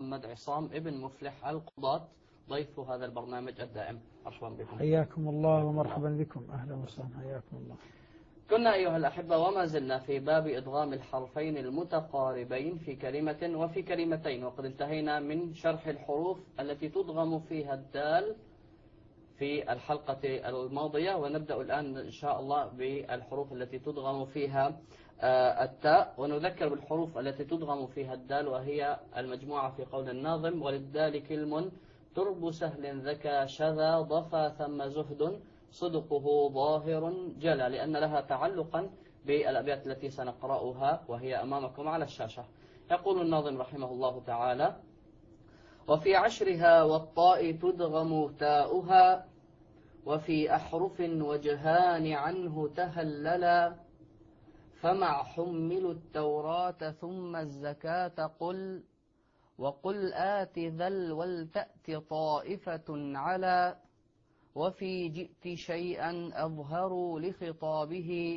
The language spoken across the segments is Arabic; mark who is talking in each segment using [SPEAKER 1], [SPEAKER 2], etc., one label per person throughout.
[SPEAKER 1] محمد عصام ابن مفلح القضاة ضيف هذا البرنامج الدائم. مرحبا بكم.
[SPEAKER 2] حياكم الله ومرحبا بكم. أهلا وسهلا. حياكم الله.
[SPEAKER 1] كنا أيها الأحبة وما زلنا في باب إدغام الحرفين المتقاربين في كلمة وفي كلمتين، وقد انتهينا من شرح الحروف التي تدغم فيها الدال في الحلقة الماضية، ونبدأ الآن إن شاء الله بالحروف التي تدغم فيها التاء. ونذكر بالحروف التي تدغم فيها الدال، وهي المجموعة في قول الناظم: وللدال كلم ترب سهل ذكى شذا ضفا ثم زهد صدقه ظاهر جلى، لأن لها تعلقا بالأبيات التي سنقرأها وهي أمامكم على الشاشة. يقول الناظم رحمه الله تعالى: وفي عشرها والطاء تدغم تاؤها وفي أحرف وجهان عنه تهللا فمع حملوا التوراة ثم الزكاة قل وقل آت ذل ولتأت طائفة على وفي جئت شيئا أظهروا لخطابه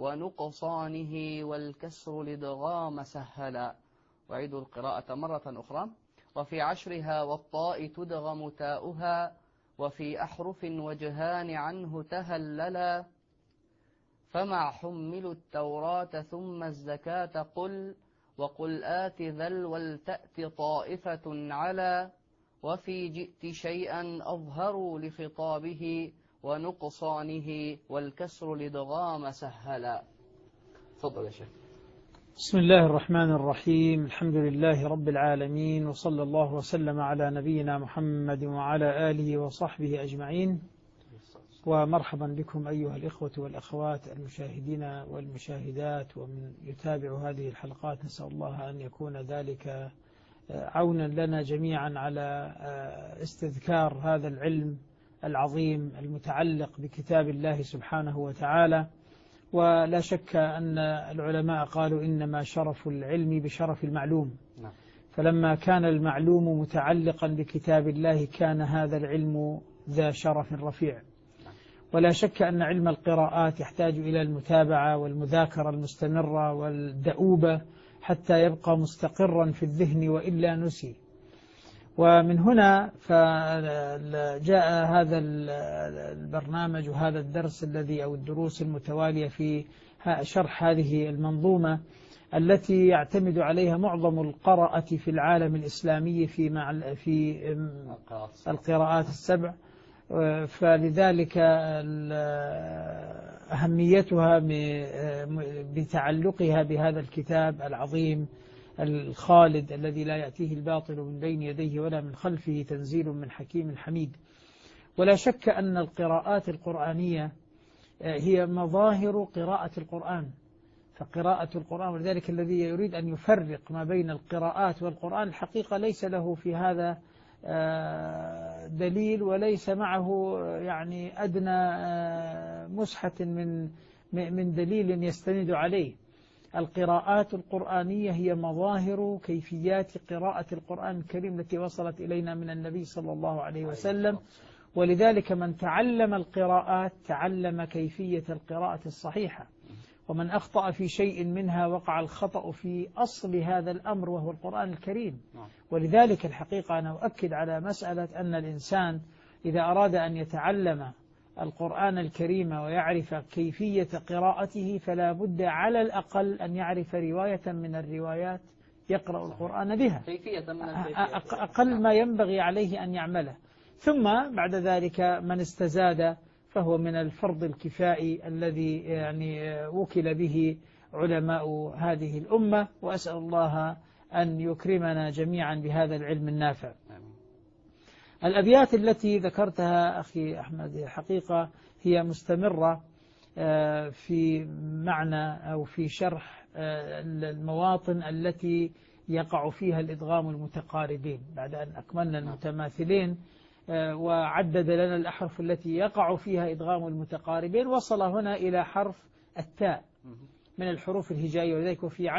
[SPEAKER 1] ونقصانه والكسر لدغام سهلا. وعيد القراءة مرة أخرى: وفي عشرها والطاء تدغم تاؤها وفي أحرف وجهان عنه تهللا فمع حملوا التوراة ثم الزكاة قل وقل آت ذل ولتأت طائفة على وفي جئت شيئا أظهروا لخطابه ونقصانه والكسر لدغام سهلا. تفضل يا شيخ.
[SPEAKER 2] بسم الله الرحمن الرحيم. الحمد لله رب العالمين، وصلى الله وسلم على نبينا محمد وعلى آله وصحبه أجمعين. ومرحبا بكم أيها الإخوة والأخوات المشاهدين والمشاهدات ومن يتابع هذه الحلقات. نسأل الله أن يكون ذلك عونا لنا جميعا على استذكار هذا العلم العظيم المتعلق بكتاب الله سبحانه وتعالى. ولا شك أن العلماء قالوا إنما شرف العلم بشرف المعلوم، فلما كان المعلوم متعلقا بكتاب الله كان هذا العلم ذا شرف رفيع. ولا شك أن علم القراءات يحتاج إلى المتابعة والمذاكرة المستمرة والدؤوبة حتى يبقى مستقرا في الذهن وإلا نسي. ومن هنا فجاء هذا البرنامج وهذا الدرس الذي أو الدروس المتوالية في شرح هذه المنظومة التي يعتمد عليها معظم القراءة في العالم الإسلامي في القراءات السبع. فلذلك أهميتها بتعلقها بهذا الكتاب العظيم الخالد الذي لا يأتيه الباطل من بين يديه ولا من خلفه، تنزيل من حكيم حميد. ولا شك أن القراءات القرآنية هي مظاهر قراءة القرآن، فقراءة القرآن، ولذلك الذي يريد أن يفرق ما بين القراءات والقرآن الحقيقة ليس له في هذا دليل، وليس معه يعني أدنى مسحة من دليل يستند عليه. القراءات القرآنية هي مظاهر كيفيات قراءة القرآن الكريم التي وصلت إلينا من النبي صلى الله عليه وسلم. ولذلك من تعلم القراءات تعلم كيفية القراءة الصحيحة، ومن أخطأ في شيء منها وقع الخطأ في أصل هذا الأمر وهو القرآن الكريم. ولذلك الحقيقة أنا أؤكد على مسألة أن الإنسان إذا أراد أن يتعلم القرآن الكريم ويعرف كيفية قراءته فلا بد على الأقل أن يعرف رواية من الروايات يقرأ القرآن بها، أقل ما ينبغي عليه أن يعمله. ثم بعد ذلك من استزاد فهو من الفرض الكفائي الذي يعني وكل به علماء هذه الأمة. وأسأل الله أن يكرمنا جميعا بهذا العلم النافع. الأبيات التي ذكرتها أخي أحمد حقيقة هي مستمرة في معنى أو في شرح المواطن التي يقع فيها الإدغام المتقاربين. بعد أن أكملنا المتماثلين وعدد لنا الأحرف التي يقع فيها إدغام المتقاربين، وصل هنا إلى حرف التاء من الحروف الهجائية. ولذلك في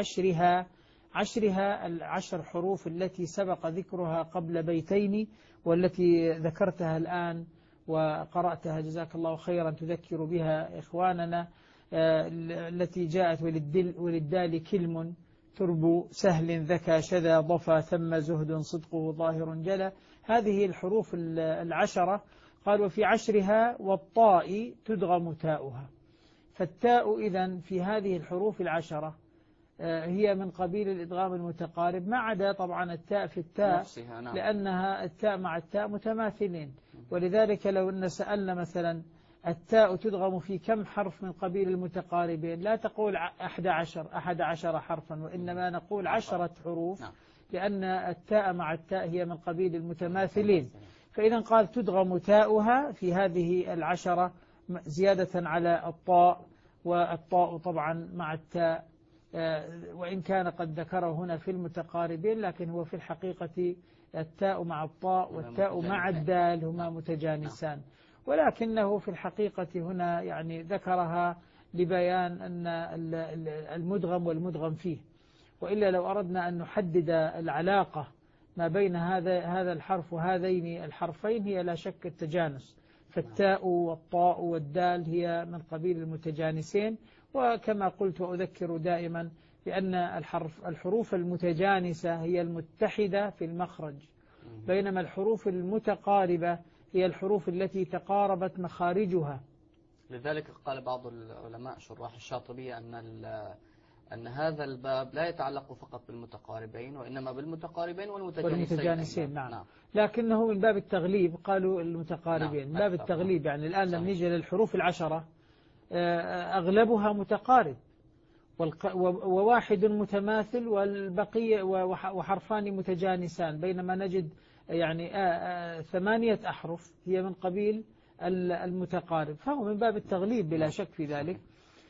[SPEAKER 2] عشرها العشر حروف التي سبق ذكرها قبل بيتين والتي ذكرتها الآن وقرأتها جزاك الله خيرا تذكر بها إخواننا، التي جاءت وللدال كلم ترب سهل ذكى شذا ضفا ثم زهد صدقه ظاهر جلا. هذه الحروف العشرة. قال وفي عشرها والطاء تدغم تاؤها. فالتاء إذن في هذه الحروف العشرة هي من قبيل الإدغام المتقارب، ما عدا طبعا التاء في التاء
[SPEAKER 1] نعم.
[SPEAKER 2] لأنها التاء مع التاء متماثلين. ولذلك لو أن سألنا مثلا التاء تدغم في كم حرف من قبيل المتقاربين، لا تقول 11 حرفا، وإنما نقول 10 حروف، لأن التاء مع التاء هي من قبيل المتماثلين. فإذا قال تدغم تاؤها في هذه العشرة زيادة على الطاء، والطاء طبعا مع التاء وإن كان قد ذكره هنا في المتقاربين، لكن هو في الحقيقة التاء مع الطاء والتاء مع الدال هما متجانسان، ولكنه في الحقيقة هنا يعني ذكرها لبيان أن المدغم والمدغم فيه. وإلا لو أردنا أن نحدد العلاقة ما بين هذا الحرف وهذين الحرفين هي لا شك التجانس، فالتاء والطاء والدال هي من قبيل المتجانسين. وكما قلت وأذكر دائما بأن الحروف المتجانسة هي المتحدة في المخرج، بينما الحروف المتقاربة هي الحروف التي تقاربت مخارجها.
[SPEAKER 1] لذلك قال بعض العلماء شراح الشاطبية أن هذا الباب لا يتعلق فقط بالمتقاربين، وإنما بالمتقاربين والمتجانسين.
[SPEAKER 2] نعم. لكنه من باب التغليب قالوا المتقاربين، من باب التغليب. يعني الآن لما نيجي للحروف العشرة أغلبها متقارب، وواحد متماثل والبقية وحرفان متجانسان، بينما نجد يعني 8 أحرف هي من قبيل المتقارب، فهو من باب التغليب بلا شك في ذلك.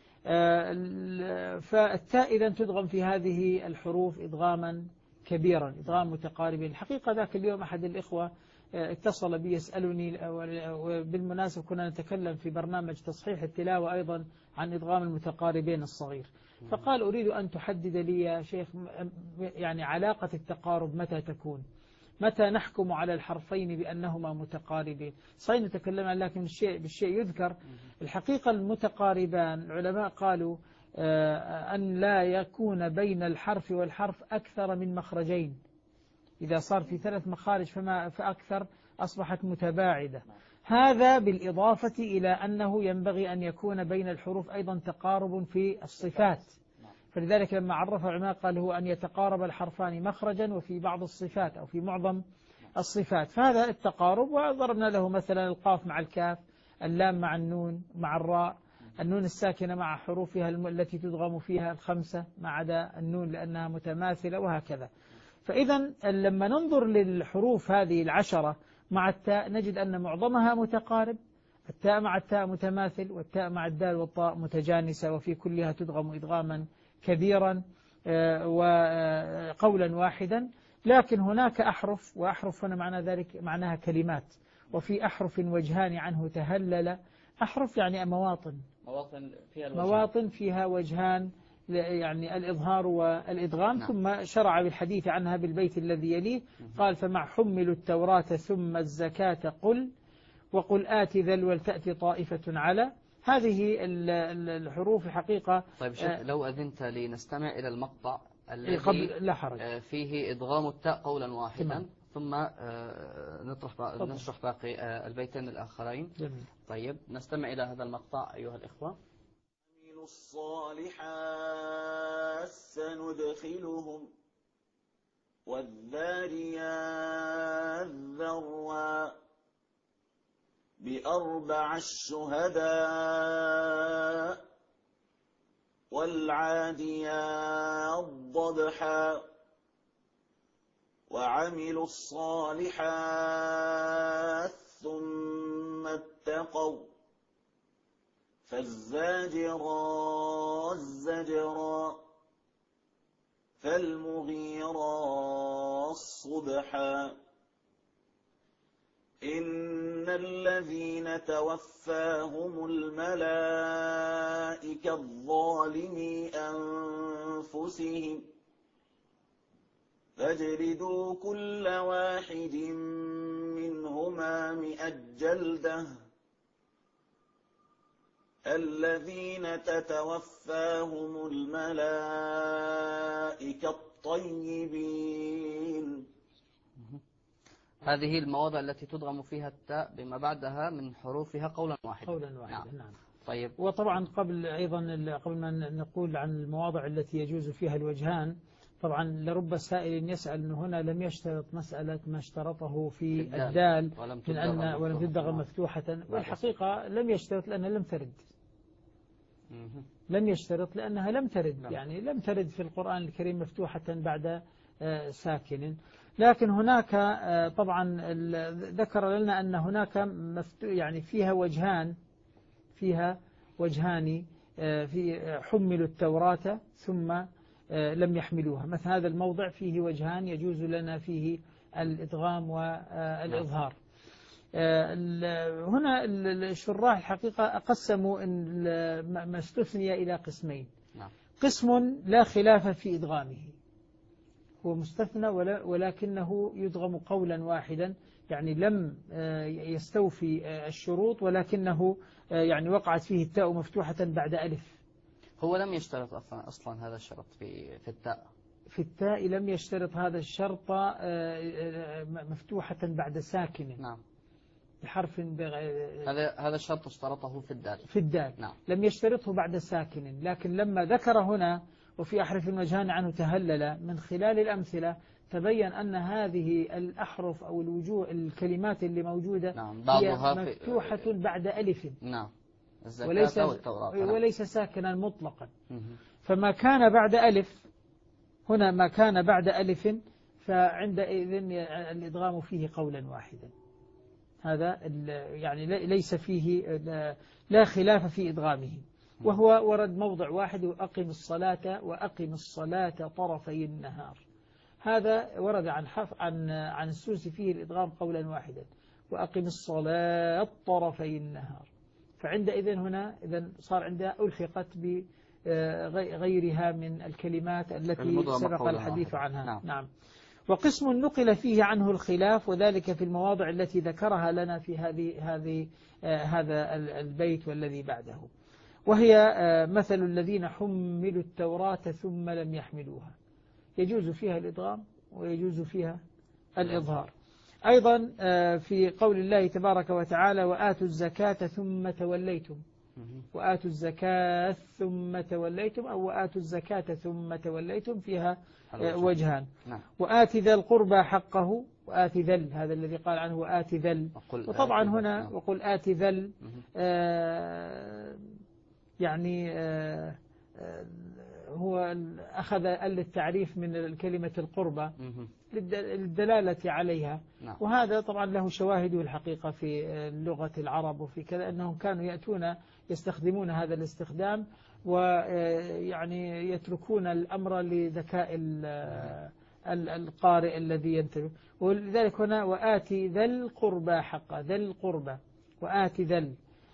[SPEAKER 2] فالتاء إذن تدغم في هذه الحروف إدغاما كبيرا، إدغام متقاربين. الحقيقة ذاك اليوم أحد الإخوة اتصل بي يسألني، وبالمناسبة كنا نتكلم في برنامج تصحيح التلاوة أيضا عن إدغام المتقاربين الصغير، فقال أريد أن تحدد لي يا شيخ يعني علاقة التقارب متى تكون، متى نحكم على الحرفين بأنهما متقاربين. صحيح نتكلم عن، لكن بالشيء يذكر الحقيقة المتقاربان العلماء قالوا أن لا يكون بين الحرف والحرف أكثر من مخرجين. إذا صار في 3 مخارج فأكثر أصبحت متباعدة. هذا بالإضافة إلى أنه ينبغي أن يكون بين الحروف أيضا تقارب في الصفات، فلذلك لما عرف العلماء قال هو أن يتقارب الحرفان مخرجا وفي بعض الصفات أو في معظم الصفات، فهذا التقارب. وضربنا له مثلا القاف مع الكاف، اللام مع النون مع الراء، النون الساكنة مع حروفها التي تدغم فيها 5 ما عدا النون لأنها متماثلة، وهكذا. فإذا لما ننظر للحروف هذه العشرة مع التاء نجد أن معظمها متقارب، التاء مع التاء متماثل، والتاء مع الدال والطاء متجانسة، وفي كلها تدغم إدغاما كبيرا وقولا واحدا. لكن هناك أحرف، وأحرف هنا معنى ذلك معناها كلمات، وفي أحرف وجهان عنه تهلل. أحرف يعني مواطن فيها وجهان، يعني الإظهار والإدغام. ثم شرع بالحديث عنها بالبيت الذي يليه، قال فمع حملوا التوراة ثم الزكاة قل، وقل آت ذل ولتأتي طائفة على. هذه الحروف حقيقة.
[SPEAKER 1] طيب شيخ لو أذنت لي نستمع إلى المقطع
[SPEAKER 2] الذي لا حرج
[SPEAKER 1] فيه إدغام التاء قولا واحدا، ثم نشرح باقي البيتين الآخرين. طيب نستمع إلى هذا المقطع أيها الإخوة.
[SPEAKER 3] عملوا الصالحات سندخلهم والذاريات ذروا بأربع الشهداء والعاديات ضبحا وعملوا الصالحات ثم اتقوا فالزاجرات زجرا فالمغيرات صبحا إن الذين توفاهم الملائكة الظالمي أنفسهم فاجلدوا كل واحد منهما 100 جلدة الذين تتوفاهم الملائكة الطيبين.
[SPEAKER 1] هذه المواضع التي تدغم فيها التاء بما بعدها من حروفها قولا واحدا.
[SPEAKER 2] قولا واحدا. نعم.
[SPEAKER 1] طيب.
[SPEAKER 2] وطبعا قبل ما نقول عن المواضع التي يجوز فيها الوجهان، طبعا لرب سائل يسأل أنه هنا لم يشترط مسألة ما اشترطه في الدال من أن ولم تدغم مفتوحة، والحقيقة لم يشترط لأنها لم ترد. لم يشترط لأنها لم ترد. يعني لم ترد في القرآن الكريم مفتوحة بعد ساكن. لكن هناك طبعا ذكر لنا أن هناك يعني فيها وجهان في حملوا التوراة ثم لم يحملوها. مثل هذا الموضع فيه وجهان يجوز لنا فيه الإدغام والإظهار. هنا الشراح الحقيقة قسموا ما استثني إلى قسمين. قسم لا خلاف في إدغامه، هو مستثنى ولكنه يدغم قولا واحدا، يعني لم يستوفي الشروط ولكنه يعني وقعت فيه التاء مفتوحة بعد ألف.
[SPEAKER 1] هو لم يشترط أصلا هذا الشرط في التاء.
[SPEAKER 2] في التاء لم يشترط هذا الشرط مفتوحة بعد ساكن.
[SPEAKER 1] نعم.
[SPEAKER 2] بحرف
[SPEAKER 1] هذا الشرط اشترطه في
[SPEAKER 2] الدال.
[SPEAKER 1] نعم.
[SPEAKER 2] لم يشترطه بعد ساكن، لكن لما ذكر هنا وفي أحرف وجهان عنه تهلل، من خلال الأمثلة تبين أن هذه الأحرف أو الوجوه الكلمات اللي موجودة
[SPEAKER 1] نعم.
[SPEAKER 2] هي مفتوحة بعد ألف.
[SPEAKER 1] نعم.
[SPEAKER 2] وليس ساكنا مطلقا. فما كان بعد ألف هنا، ما كان بعد ألف فعندئذ الإدغام فيه قولا واحدا. هذا يعني ليس فيه لا خلاف في إدغامه، وهو ورد موضع واحد: وأقم الصلاة طرفي النهار. هذا ورد عن السوسي فيه الإدغام قولا واحدا: وأقم الصلاة طرفي النهار. فعندئذ هنا إذن صار عندها ألحقت بغيرها من الكلمات التي سبق الحديث عنها. نعم. وقسم نقل فيه عنه الخلاف، وذلك في المواضع التي ذكرها لنا في هذا البيت والذي بعده، وهي مثل الذين حملوا التوراة ثم لم يحملوها. يجوز فيها الإدغام ويجوز فيها الإظهار. أيضا في قول الله تبارك وتعالى: وآتوا الزكاة ثم توليتم. وآتوا الزكاة ثم توليتم، أو وآتوا الزكاة ثم توليتم، فيها وجهان. وآت ذا القربى حقه، وآت ذل، هذا الذي قال عنه وآت ذل. وطبعا هنا وقل آت ذل يعني هو أخذ التعريف من الكلمة القربى للدلالة عليها. وهذا طبعا له شواهده الحقيقة في لغة العرب وفي كذا، أنهم كانوا يأتون يستخدمون هذا الاستخدام، ويعني يتركون الأمر لذكاء القارئ الذي ينتبه. ولذلك هنا وآتي ذا القربى حقه، ذا القربى وآتي ذل.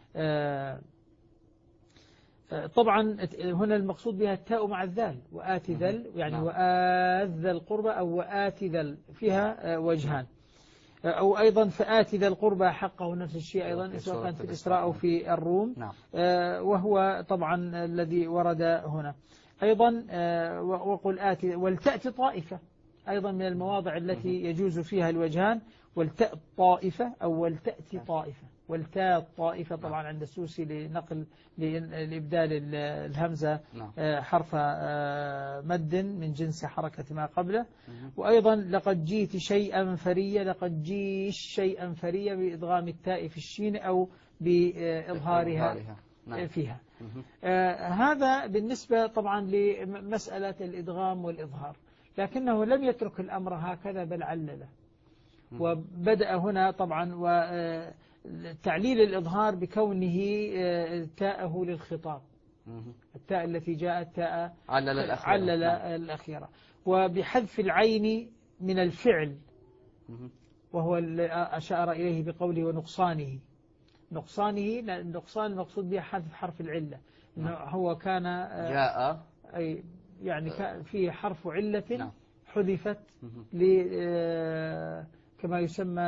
[SPEAKER 2] طبعا هنا المقصود بها التاء مع الذال، وآتي ذل يعني وآت ذا القربى أو وآتي ذل، فيها وجهان. أو أيضا فآتي ذا القربى حقه، نفس الشيء أيضا سواء كان في الإسراء أو في الروم. وهو طبعا الذي ورد هنا. أيضا وقل آتي ولتأتي طائفة، أيضا من المواضع التي يجوز فيها الوجهان: ولتأتي طائفة أو ولتأتي طائفة. والتاء طائفة طبعا عند السوسي لنقل لإبدال الهمزة حرف مد من جنس حركة ما قبله. وأيضا لقد جيت شيئا فريا، لقد جيش شيئا فريا، بإدغام التاء في الشين أو بإظهارها فيها. هذا بالنسبة طبعا لمسألة الإدغام والإظهار، لكنه لم يترك الأمر هكذا بل علله، وبدأ هنا طبعا تعليل الإظهار بكونه تاءه للخطاب، التاء التي جاءت تاء علل الأخيرة، وبحذف العين من الفعل، وهو أشار إليه بقوله ونقصانه. النقصان المقصود به حذف حرف العلة، هو كان
[SPEAKER 1] جاء
[SPEAKER 2] أي يعني فيه حرف علة حذفت كما يسمى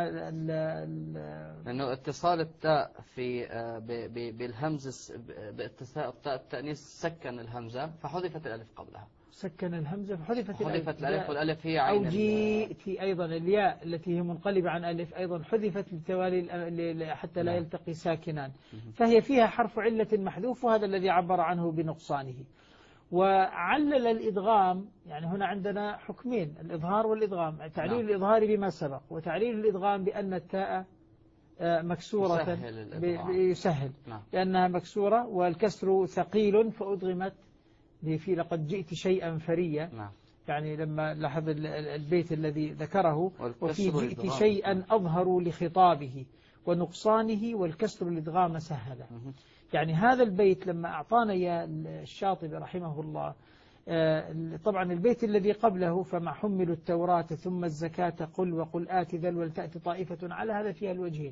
[SPEAKER 1] لأنه اتصال التاء في بالهمز باتصال التاء التأنيث سكن الهمزة فحذفت الألف قبلها.
[SPEAKER 2] سكن الهمزة فحذفت
[SPEAKER 1] الألف والألف هي عين.
[SPEAKER 2] أو جئت أيضا الياء التي هي منقلبة عن ألف أيضا حذفت للتوالي حتى لا يلتقي ساكنان، فهي فيها حرف علة محذوف، وهذا الذي عبر عنه بنقصانه. وعلل الإدغام، يعني هنا عندنا حكمين، الإظهار والإدغام، تعليل الإظهار بما سبق، وتعليل الإدغام بأن التاء مكسورة يسهل لأنها مكسورة، والكسر ثقيل فأدغمت في لقد جئت شيئا فريا. يعني لما لاحظ البيت الذي ذكره وفي جئت شيئا أظهر لخطابه ونقصانه والكسر الإدغام سهل. يعني هذا البيت لما أعطانا يا الشاطبي رحمه الله، طبعا البيت الذي قبله فما حملوا التوراة ثم الزكاة قل وقل آت ذل ولتأتي طائفة، على هذا فيها الوجهين.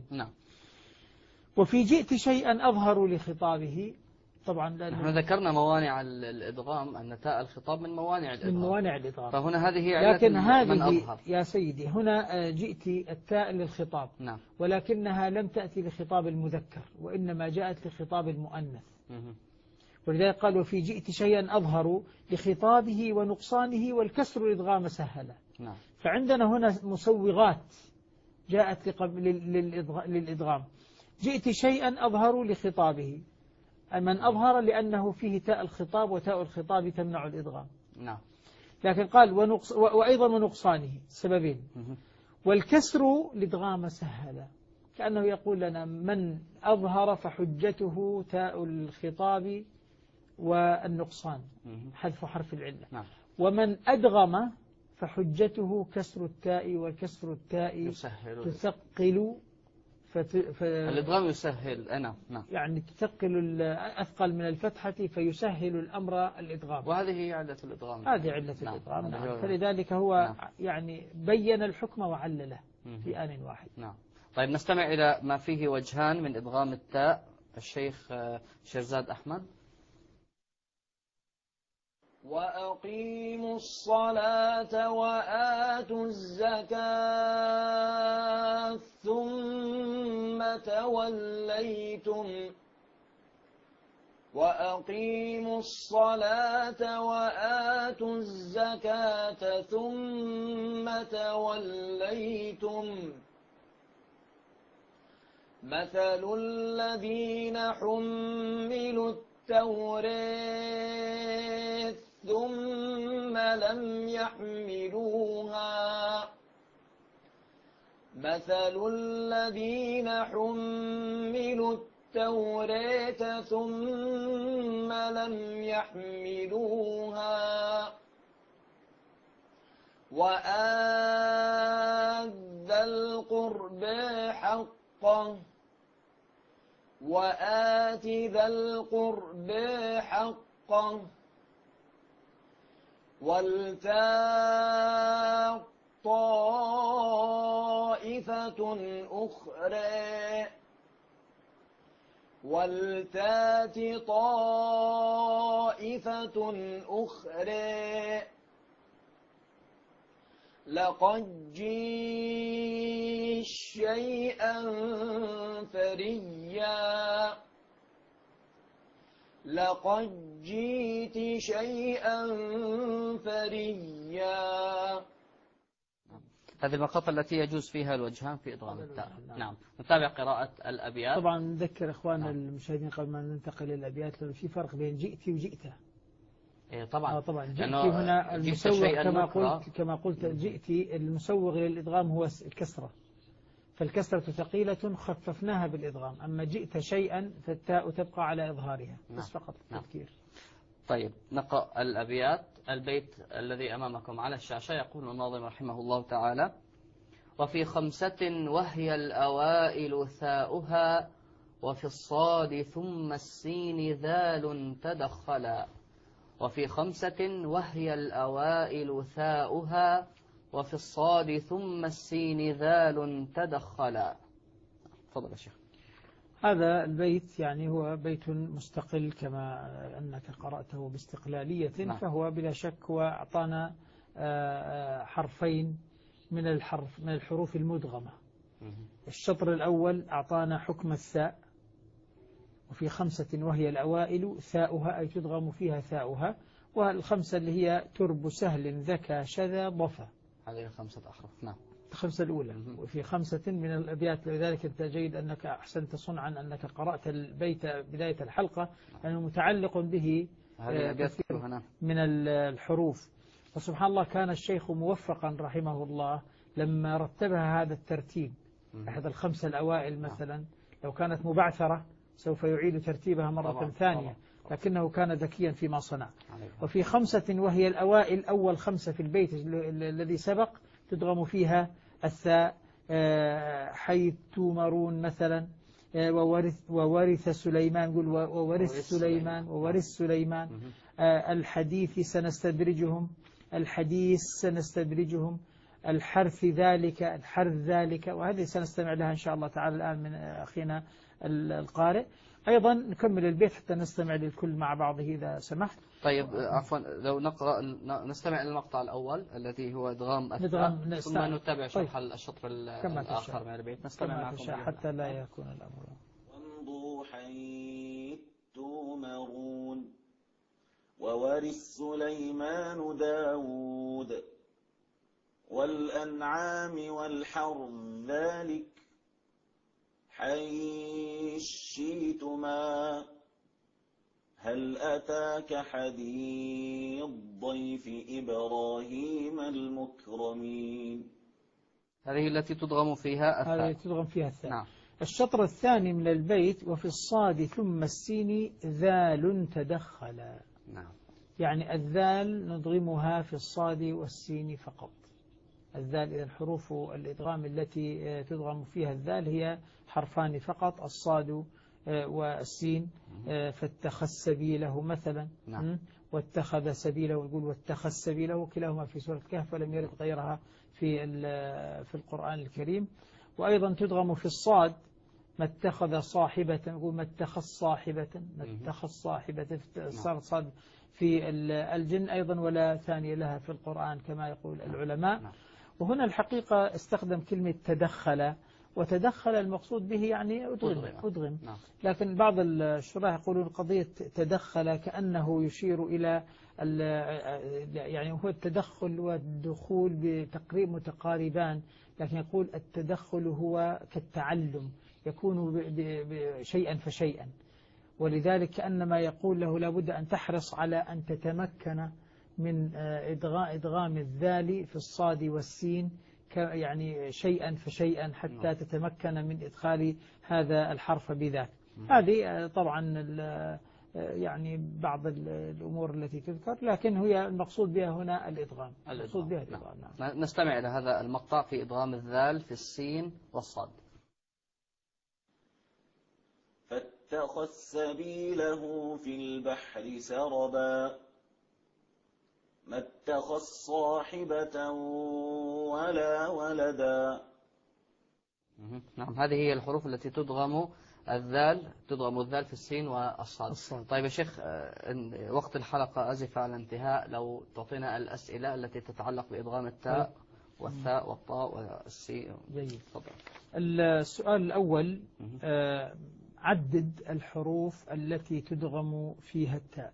[SPEAKER 2] وفي جئت شيئا أظهر لخطابه، طبعا
[SPEAKER 1] نحن ذكرنا موانع الإدغام أن تاء الخطاب من موانع الإدغام،
[SPEAKER 2] من موانع الإدغام،
[SPEAKER 1] فهنا هذه هي علة
[SPEAKER 2] لكن
[SPEAKER 1] من
[SPEAKER 2] هذه
[SPEAKER 1] أظهر.
[SPEAKER 2] يا سيدي هنا جئت التاء للخطاب، ولكنها لم تأتي لخطاب المذكر وإنما جاءت لخطاب المؤنث. ولذلك قالوا في جئت شيئا أظهر لخطابه ونقصانه والكسر الإدغام سهلا. فعندنا هنا مسوغات جاءت للإدغام. جئت شيئا أظهر لخطابه، من أظهر لأنه فيه تاء الخطاب، وتاء الخطاب تمنع الإدغام. لكن قال وأيضا ونقصانه سببين. والكسر الإدغام سهل، كأنه يقول لنا من أظهر فحجته تاء الخطاب والنقصان حذف حرف العلة، ومن أدغم فحجته كسر التاء، وكسر التاء تثقل
[SPEAKER 1] الإدغام يسهل. نعم.
[SPEAKER 2] يعني تثقل أثقل من الفتحة فيسهل الأمر الإدغام،
[SPEAKER 1] وهذه هي علة الإدغام.
[SPEAKER 2] هذه علة الإدغام. نعم. فلذلك هو يعني بين الحكم وعلله في آن واحد.
[SPEAKER 1] نعم. طيب نستمع إلى ما فيه وجهان من إدغام التاء، الشيخ شيرزاد أحمد.
[SPEAKER 3] وأقيموا الصلاة وآتوا الزكاة ثم توليتم وأقيموا الصلاة وآتوا الزكاة ثم توليتم مثل الذين حملوا التوراة ثم لم يحملوها مثل الذين حملوا التوراة ثم لم يحملوها وآت ذا القرب حقه وآت ذا القرب حقه ولتأت طائفة أخرى لقد جئت شيئا فريا لقد جئت شيئا فريا.
[SPEAKER 1] هذه المقاطع التي يجوز فيها الوجهان في إدغام التاء. نعم. نتابع قراءة الأبيات.
[SPEAKER 2] طبعا نذكر إخواننا المشاهدين قبل ما ننتقل للأبيات لأنه في فرق بين جئت وجئت.
[SPEAKER 1] طبعا.
[SPEAKER 2] طبعا جئت هنا المسوغ كما قلت جئت المسوغ للإدغام هو الكسرة، فالكسرة ثقيلة خففناها بالإدغام، أما جئت شيئا فالتاء تبقى على إظهارها. بس فقط تذكير.
[SPEAKER 1] طيب نقرأ الأبيات. البيت الذي أمامكم على الشاشة يقول الناظم رحمه الله تعالى: وفي 5 وهي الأوائل ثاؤها وفي الصاد ثم السين ذال تدخلا. وفي 5 وهي الأوائل ثاؤها وفي الصاد ثم السين ذال تدخلا. تفضل يا شيخ.
[SPEAKER 2] هذا البيت يعني هو بيت مستقل كما أنك قرأته باستقلالية. فهو بلا شك وأعطانا حرفين من الحروف المدغمة. الشطر الأول أعطانا حكم الثاء، وفي 5 وهي الأوائل ثاؤها أي تدغم فيها ثاؤها، والخمسة اللي هي ترب سهل ذكى شذا ضفا،
[SPEAKER 1] هذه 5 أحرف. نعم.
[SPEAKER 2] 5 الأولى. وفي 5 من الأبيات، لذلك أنت جيد أنك أحسنت صنعا أنك قرأت البيت بداية الحلقة لأنه متعلق به من الحروف. وسبحان الله كان الشيخ موفقا رحمه الله لما رتبها هذا الترتيب. أحد 5 الأوائل مثلا لو كانت مبعثرة سوف يعيد ترتيبها مرة ثانية، لكنه كان ذكيا فيما صنع. وفي 5 وهي الأوائل أول 5 في البيت الذي سبق تدغم فيها الثاء، حيث تمرون مثلا، وورث سليمان، يقول وورث سليمان الحديث سنستدرجهم، الحديث سنستدرجهم، الحرث ذلك، وهذه سنستمع لها إن شاء الله تعالى الآن من أخينا القارئ. أيضا نكمل البيت حتى نستمع للكل مع بعضه إذا سمحت.
[SPEAKER 1] طيب عفوا، لو نستمع إلى المقطع الأول الذي هو إدغام الثاء، ثم نتابع شرح الشطر الآخر من البيت. نستمع معكم
[SPEAKER 2] حتى لا يكون الأمر.
[SPEAKER 4] وامضوا حيث تؤمرون وورث سليمان داود والأنعام والحرث ذلك حيث شئتما هل أتاك حديث ضيف إبراهيم المكرمين.
[SPEAKER 1] هذه التي تدغم فيها الثاء.
[SPEAKER 2] هذه تدغم فيها الثاء.
[SPEAKER 1] نعم.
[SPEAKER 2] الشطر الثاني من البيت وفي الصاد ثم السين ذال تدخل.
[SPEAKER 1] نعم.
[SPEAKER 2] يعني الذال ندغمها في الصاد والسين فقط. الذال إذا حروف الإدغام التي تدغم فيها الذال هي حرفان فقط، الصاد والسين. فاتخذ سبيله مثلا.
[SPEAKER 1] نعم.
[SPEAKER 2] واتخذ سبيله، ويقول واتخذ سبيله، كلاهما في سورة الكهف ولم يرد غيرها في القرآن الكريم. وأيضا تدغم في الصاد ما اتخذ صاحبة، يقول ما اتخذ صاحبة، ما اتخذ صاحبة، صارت صاد في الجن أيضا ولا ثاني لها في القرآن كما يقول العلماء. وهنا الحقيقة استخدم كلمة تدخل، وتدخل المقصود به يعني أدغم. لكن بعض الشراح يقولون قضية تدخل كأنه يشير إلى يعني هو التدخل والدخول بتقريب متقاربان، لكن يقول التدخل هو كالتعلم، يكون شيئا فشيئا. ولذلك كأنما يقول له لابد أن تحرص على أن تتمكن من إدغام الذال في الصاد والسين، يعني شيئا فشيئا حتى تتمكن من إدخال هذا الحرف بذاك. هذه طبعا يعني بعض الأمور التي تذكر، لكن هي المقصود بها هنا الإدغام. المقصود بها الإدغام.
[SPEAKER 1] نعم. نستمع إلى هذا المقطع في إدغام الذال في السين والصاد.
[SPEAKER 4] فاتخذ سبيله في البحر سربا ما اتخذ صاحبة ولا ولدا.
[SPEAKER 1] نعم. هذه هي الحروف التي تدغم الذال في السين والصاد. طيب يا شيخ، وقت الحلقة أزف على الانتهاء، لو تعطينا الأسئلة التي تتعلق بإدغام التاء والثاء والطاء والسين.
[SPEAKER 2] جيد. السؤال الأول، عدد الحروف التي تدغم فيها التاء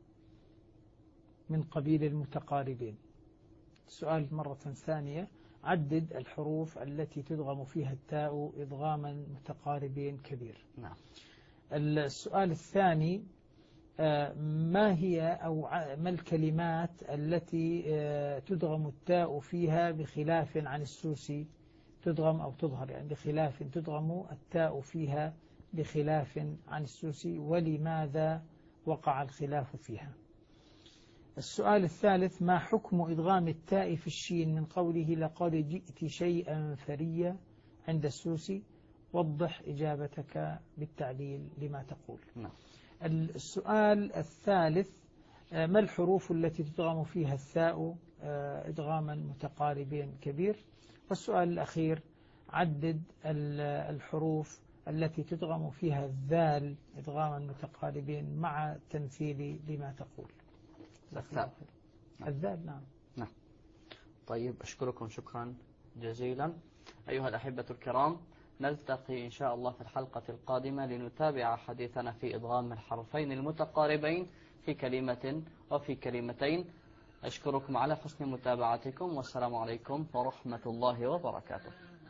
[SPEAKER 2] من قبيل المتقاربين. السؤال مرة ثانية، عدد الحروف التي تدغم فيها التاء إدغاما متقاربين كبير.
[SPEAKER 1] نعم.
[SPEAKER 2] السؤال الثاني، ما هي أو ما الكلمات التي تدغم التاء فيها بخلاف عن السوسي، تدغم أو تظهر يعني بخلاف، تدغم التاء فيها بخلاف عن السوسي، ولماذا وقع الخلاف فيها؟ السؤال الثالث، ما حكم إدغام التاء في الشين من قوله لقد جئت شيئا فريا عند السوسي؟ وضح إجابتك بالتعليل لما تقول.
[SPEAKER 1] نعم.
[SPEAKER 2] السؤال الثالث، ما الحروف التي تدغم فيها الثاء إدغاما متقاربين كبير؟ والسؤال الأخير، عدد الحروف التي تدغم فيها الذال إدغاما متقاربين مع تمثيل لما تقول.
[SPEAKER 1] الذال.
[SPEAKER 2] الذال. نعم.
[SPEAKER 1] نعم. طيب أشكركم شكرا جزيلا. أيها الأحبة الكرام، نلتقي إن شاء الله في الحلقة القادمة لنتابع حديثنا في إدغام الحرفين المتقاربين في كلمة وفي كلمتين. أشكركم على حسن متابعتكم، والسلام عليكم ورحمة الله وبركاته.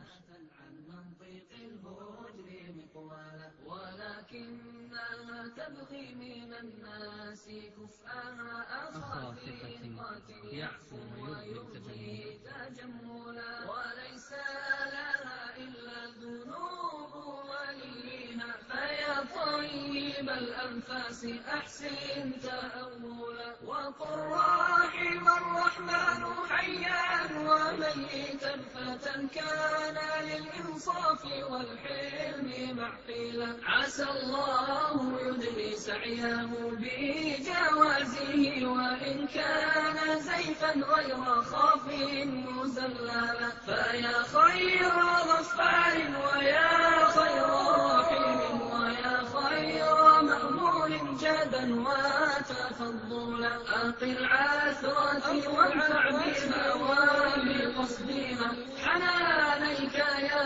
[SPEAKER 1] ولكنها تبغي من الناس كفءها أخافتي يعفو ويبغي تجملا، وليس لها إلا الذنوب وليها، فيا طيب الأنفاس أحسن تأولا، وقل راحم الرحمن حيا وميتا فتى كان للإنصاف والحلم معقلا، عسى الله يدري سعيه بجوازه، وإن كان زيفا غير خاف مزللا، فيا خير غفار ويا خير رحيم ويا خير مأمول جادا وتفضلا، أقل عثرتي وانفع بها وبقصدها حنانيك يا